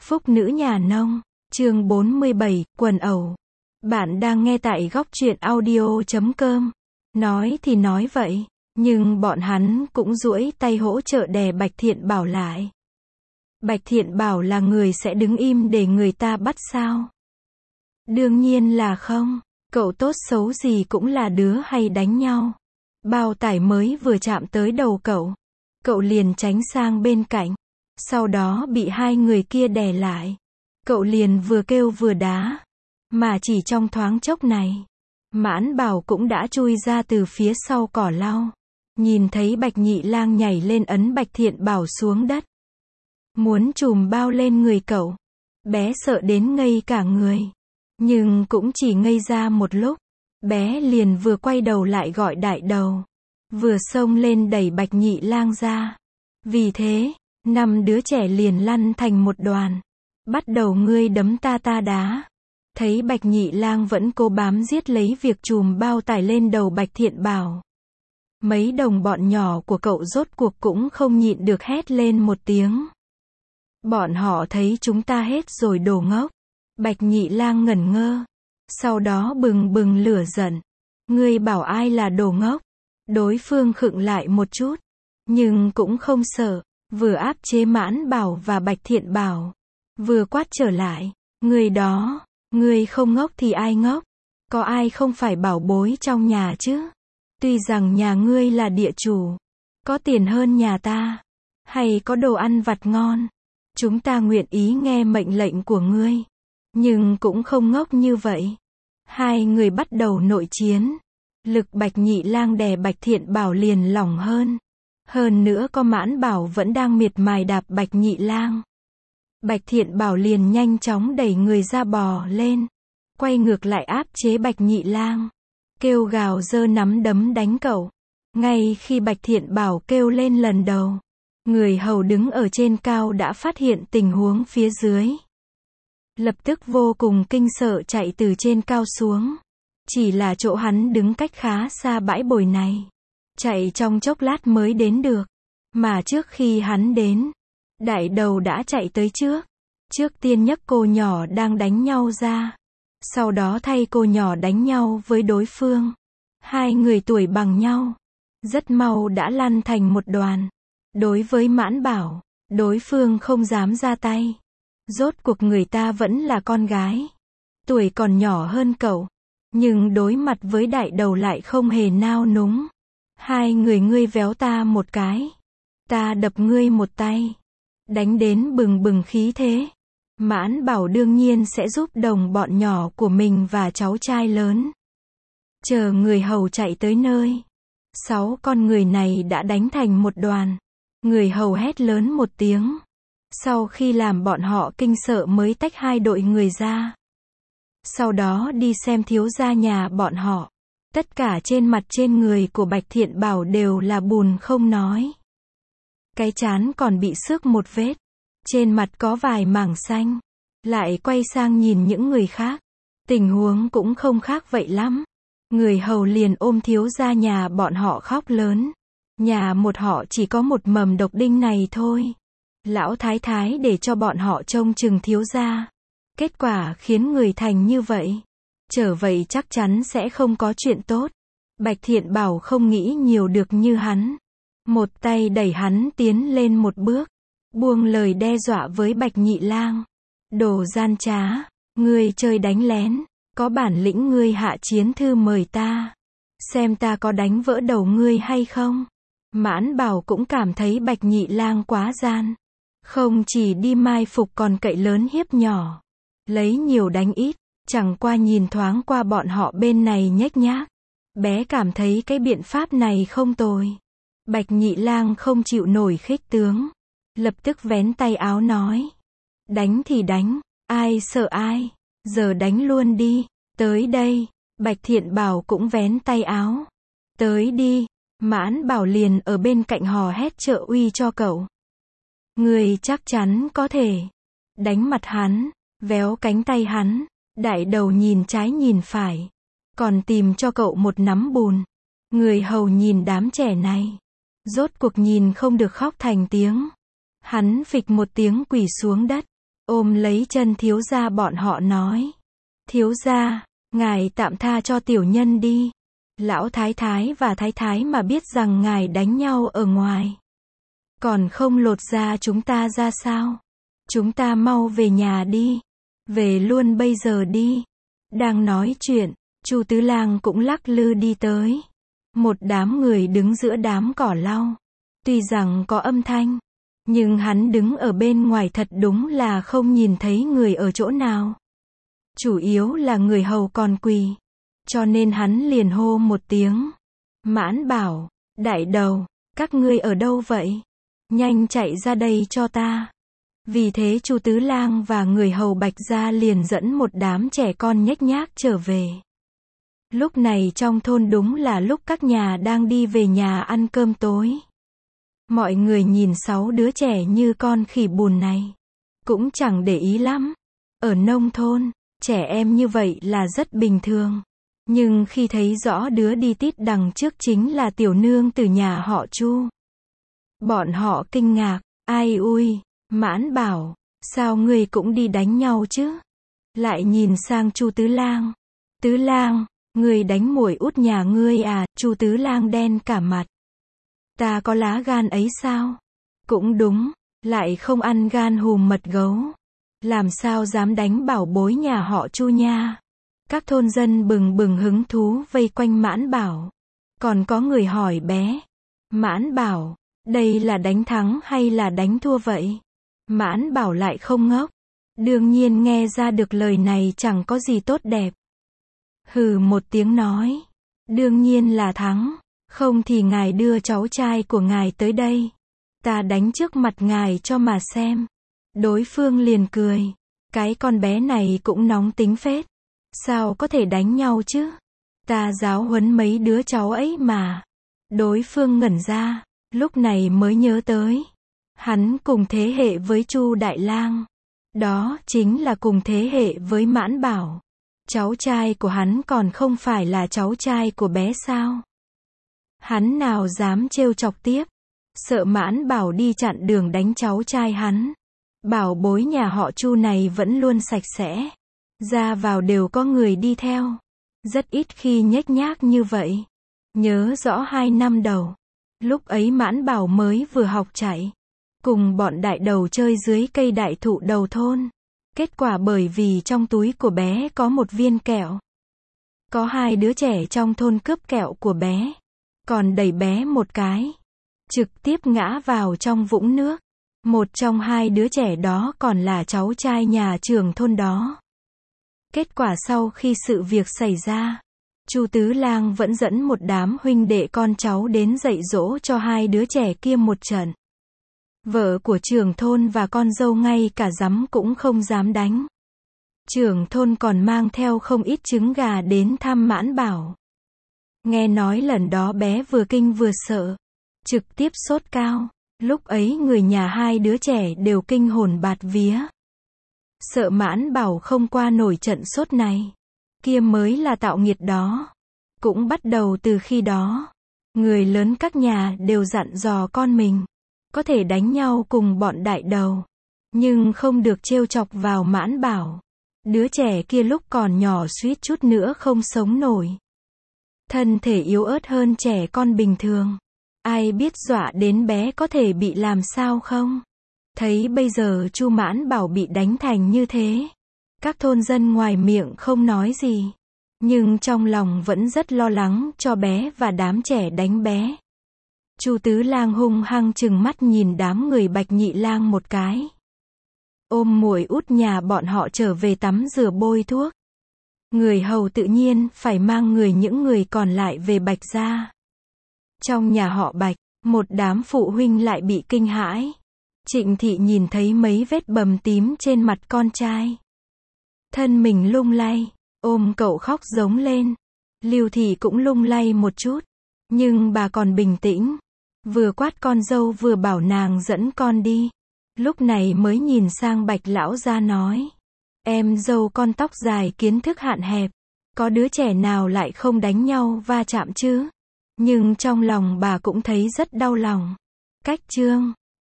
Phúc nữ nhà nông, chương 47, quần ẩu. Bạn đang nghe tại góc truyện audio.com. Nói thì nói vậy, nhưng bọn hắn cũng duỗi tay hỗ trợ đè Bạch Thiện Bảo lại. Bạch Thiện Bảo là người sẽ đứng im để người ta bắt sao? Đương nhiên là không, cậu tốt xấu gì cũng là đứa hay đánh nhau. Bao tải mới vừa chạm tới đầu cậu liền tránh sang bên cạnh. Sau đó bị hai người kia đè lại. Cậu liền vừa kêu vừa đá. Mà chỉ trong thoáng chốc này, Mãn Bảo cũng đã chui ra từ phía sau cỏ lau. Nhìn thấy Bạch Nhị Lang nhảy lên ấn Bạch Thiện Bảo xuống đất. Muốn chùm bao lên người cậu. Bé sợ đến ngây cả người. Nhưng cũng chỉ ngây ra một lúc. Bé liền vừa quay đầu lại gọi đại đầu. Vừa xông lên đẩy Bạch Nhị Lang ra. Vì thế, 5 đứa trẻ liền lăn thành một đoàn. Bắt đầu ngươi đấm ta đá. Thấy Bạch Nhị Lang vẫn cố bám giết lấy việc chùm bao tải lên đầu Bạch Thiện Bảo. Mấy đồng bọn nhỏ của cậu rốt cuộc cũng không nhịn được hét lên một tiếng. Bọn họ thấy chúng ta hết rồi đồ ngốc. Bạch Nhị Lang ngẩn ngơ. Sau đó bừng bừng lửa giận. Ngươi bảo ai là đồ ngốc? Đối phương khựng lại một chút. Nhưng cũng không sợ. Vừa áp chế Mãn Bảo và Bạch Thiện Bảo. Vừa quát trở lại. Người đó, ngươi không ngốc thì ai ngốc? Có ai không phải bảo bối trong nhà chứ? Tuy rằng nhà ngươi là địa chủ. Có tiền hơn nhà ta. Hay có đồ ăn vặt ngon. Chúng ta nguyện ý nghe mệnh lệnh của ngươi. Nhưng cũng không ngốc như vậy. Hai người bắt đầu nội chiến. Lực Bạch Nhị Lang đè Bạch Thiện Bảo liền lỏng hơn. Hơn nữa có Mãn Bảo vẫn đang miệt mài đạp Bạch Nhị Lang. Bạch Thiện Bảo liền nhanh chóng đẩy người ra bò lên. Quay ngược lại áp chế Bạch Nhị Lang. Kêu gào giơ nắm đấm đánh cậu. Ngay khi Bạch Thiện Bảo kêu lên lần đầu. Người hầu đứng ở trên cao đã phát hiện tình huống phía dưới. Lập tức vô cùng kinh sợ chạy từ trên cao xuống. Chỉ là chỗ hắn đứng cách khá xa bãi bồi này. Chạy trong chốc lát mới đến được. Mà trước khi hắn đến, đại đầu đã chạy tới trước. Trước tiên nhấc cô nhỏ đang đánh nhau ra. Sau đó thay cô nhỏ đánh nhau với đối phương. Hai người tuổi bằng nhau. Rất mau đã lăn thành một đoàn. Đối với Mãn Bảo, đối phương không dám ra tay. Rốt cuộc người ta vẫn là con gái. Tuổi còn nhỏ hơn cậu. Nhưng đối mặt với đại đầu lại không hề nao núng. Hai người ngươi véo ta một cái. Ta đập ngươi một tay. Đánh đến bừng bừng khí thế. Mãn Bảo đương nhiên sẽ giúp đồng bọn nhỏ của mình và cháu trai lớn. Chờ người hầu chạy tới nơi. 6 con người này đã đánh thành một đoàn. Người hầu hét lớn một tiếng. Sau khi làm bọn họ kinh sợ mới tách hai đội người ra. Sau đó đi xem thiếu gia nhà bọn họ. Tất cả trên mặt trên người của Bạch Thiện Bảo đều là bùn không nói. Cái trán còn bị xước một vết. Trên mặt có vài mảng xanh. Lại quay sang nhìn những người khác. Tình huống cũng không khác vậy lắm. Người hầu liền ôm thiếu gia nhà bọn họ khóc lớn. Nhà một họ chỉ có một mầm độc đinh này thôi. Lão thái thái để cho bọn họ trông chừng thiếu gia. Kết quả khiến người thành như vậy. Trở vậy chắc chắn sẽ không có chuyện tốt. Bạch Thiện Bảo không nghĩ nhiều được như hắn. Một tay đẩy hắn tiến lên một bước. Buông lời đe dọa với Bạch Nhị Lang. Đồ gian trá. Ngươi chơi đánh lén. Có bản lĩnh ngươi hạ chiến thư mời ta. Xem ta có đánh vỡ đầu ngươi hay không. Mãn Bảo cũng cảm thấy Bạch Nhị Lang quá gian. Không chỉ đi mai phục còn cậy lớn hiếp nhỏ. Lấy nhiều đánh ít. Chẳng qua nhìn thoáng qua bọn họ bên này nhếch nhác. Bé cảm thấy cái biện pháp này không tồi. Bạch Nhị Lang không chịu nổi khích tướng. Lập tức vén tay áo nói. Đánh thì đánh. Ai sợ ai. Giờ đánh luôn đi. Tới đây. Bạch Thiện Bảo cũng vén tay áo. Tới đi. Mãn Bảo liền ở bên cạnh hò hét trợ uy cho cậu. Người chắc chắn có thể. Đánh mặt hắn. Véo cánh tay hắn. Đại đầu nhìn trái nhìn phải. Còn tìm cho cậu một nắm bùn. Người hầu nhìn đám trẻ này. Rốt cuộc nhìn không được khóc thành tiếng. Hắn phịch một tiếng quỳ xuống đất. ôm lấy chân thiếu gia bọn họ nói. Thiếu gia, ngài tạm tha cho tiểu nhân đi. Lão thái thái và thái thái mà biết rằng ngài đánh nhau ở ngoài, còn không lột da chúng ta ra sao? Chúng ta mau về nhà đi. Về luôn bây giờ đi. Đang nói chuyện, Chu Tứ Lang cũng lắc lư đi tới. Một đám người đứng giữa đám cỏ lau. Tuy rằng có âm thanh, nhưng hắn đứng ở bên ngoài thật đúng là không nhìn thấy người ở chỗ nào. Chủ yếu là người hầu còn quỳ. Cho nên hắn liền hô một tiếng. Mãn Bảo, đại đầu, các ngươi ở đâu vậy? Nhanh chạy ra đây cho ta. Vì thế Chu Tứ Lang và người hầu Bạch Gia liền dẫn một đám trẻ con nhếch nhác trở về. Lúc này trong thôn đúng là lúc các nhà đang đi về nhà ăn cơm tối. Mọi người nhìn 6 đứa trẻ như con khỉ bùn này, cũng chẳng để ý lắm. Ở nông thôn, trẻ em như vậy là rất bình thường. Nhưng khi thấy rõ đứa đi tít đằng trước chính là tiểu nương từ nhà họ Chu, bọn họ kinh ngạc. Ai ui, Mãn Bảo, sao ngươi cũng đi đánh nhau chứ? Lại nhìn sang Chu Tứ Lang. Tứ Lang, ngươi đánh muội út nhà ngươi à? Chu Tứ Lang đen cả mặt. Ta có lá gan ấy sao? Cũng đúng, lại không ăn gan hùm mật gấu. Làm sao dám đánh bảo bối nhà họ Chu nha? Các thôn dân bừng bừng hứng thú vây quanh Mãn Bảo. Còn có người hỏi bé. Mãn Bảo, đây là đánh thắng hay là đánh thua vậy? Mãn Bảo lại không ngốc. Đương nhiên nghe ra được lời này chẳng có gì tốt đẹp. Hừ một tiếng nói. Đương nhiên là thắng. Không thì ngài đưa cháu trai của ngài tới đây. Ta đánh trước mặt ngài cho mà xem. Đối phương liền cười. Cái con bé này cũng nóng tính phết. Sao có thể đánh nhau chứ? Ta giáo huấn mấy đứa cháu ấy mà. Đối phương ngẩn ra, lúc này mới nhớ tới. Hắn cùng thế hệ với Chu Đại Lang. Đó chính là cùng thế hệ với Mãn Bảo. Cháu trai của hắn còn không phải là cháu trai của bé sao? Hắn nào dám trêu chọc tiếp. Sợ Mãn Bảo đi chặn đường đánh cháu trai hắn. Bảo bối nhà họ Chu này vẫn luôn sạch sẽ. Ra vào đều có người đi theo. Rất ít khi nhếch nhác như vậy. Nhớ rõ 2 năm đầu. Lúc ấy Mãn Bảo mới vừa học chạy. Cùng bọn đại đầu chơi dưới cây đại thụ đầu thôn. Kết quả bởi vì trong túi của bé có một viên kẹo. Có 2 đứa trẻ trong thôn cướp kẹo của bé. Còn đẩy bé một cái. Trực tiếp ngã vào trong vũng nước. Một trong 2 đứa trẻ đó còn là cháu trai nhà trưởng thôn đó. Kết quả sau khi sự việc xảy ra, Chu Tứ Lang vẫn dẫn một đám huynh đệ con cháu đến dạy dỗ cho 2 đứa trẻ kia một trận. Vợ của trưởng thôn và con dâu ngay cả giấm cũng không dám đánh. Trưởng thôn còn mang theo không ít trứng gà đến thăm Mãn Bảo. Nghe nói lần đó bé vừa kinh vừa sợ, trực tiếp sốt cao. Lúc ấy người nhà 2 đứa trẻ đều kinh hồn bạt vía. Sợ Mãn Bảo không qua nổi trận sốt này. Kia mới là tạo nghiệt đó. Cũng bắt đầu từ khi đó, người lớn các nhà đều dặn dò con mình. Có thể đánh nhau cùng bọn đại đầu, nhưng không được trêu chọc vào Mãn Bảo. Đứa trẻ kia lúc còn nhỏ suýt chút nữa không sống nổi. Thân thể yếu ớt hơn trẻ con bình thường. Ai biết dọa đến bé có thể bị làm sao không? Thấy bây giờ Chu Mãn Bảo bị đánh thành như thế. Các thôn dân ngoài miệng không nói gì. Nhưng trong lòng vẫn rất lo lắng cho bé và đám trẻ đánh bé. Chu Tứ Lang hung hăng trừng mắt nhìn đám người Bạch Nhị Lang một cái. Ôm muội út nhà bọn họ trở về tắm rửa bôi thuốc. Người hầu tự nhiên phải mang những người còn lại về Bạch gia. Trong nhà họ Bạch, một đám phụ huynh lại bị kinh hãi. Trịnh thị nhìn thấy mấy vết bầm tím trên mặt con trai. Thân mình lung lay, ôm cậu khóc giống lên. Lưu thị cũng lung lay một chút. Nhưng bà còn bình tĩnh. Vừa quát con dâu vừa bảo nàng dẫn con đi. Lúc này mới nhìn sang Bạch lão gia nói. Em dâu con tóc dài kiến thức hạn hẹp. Có đứa trẻ nào lại không đánh nhau va chạm chứ? Nhưng trong lòng bà cũng thấy rất đau lòng. Cách chương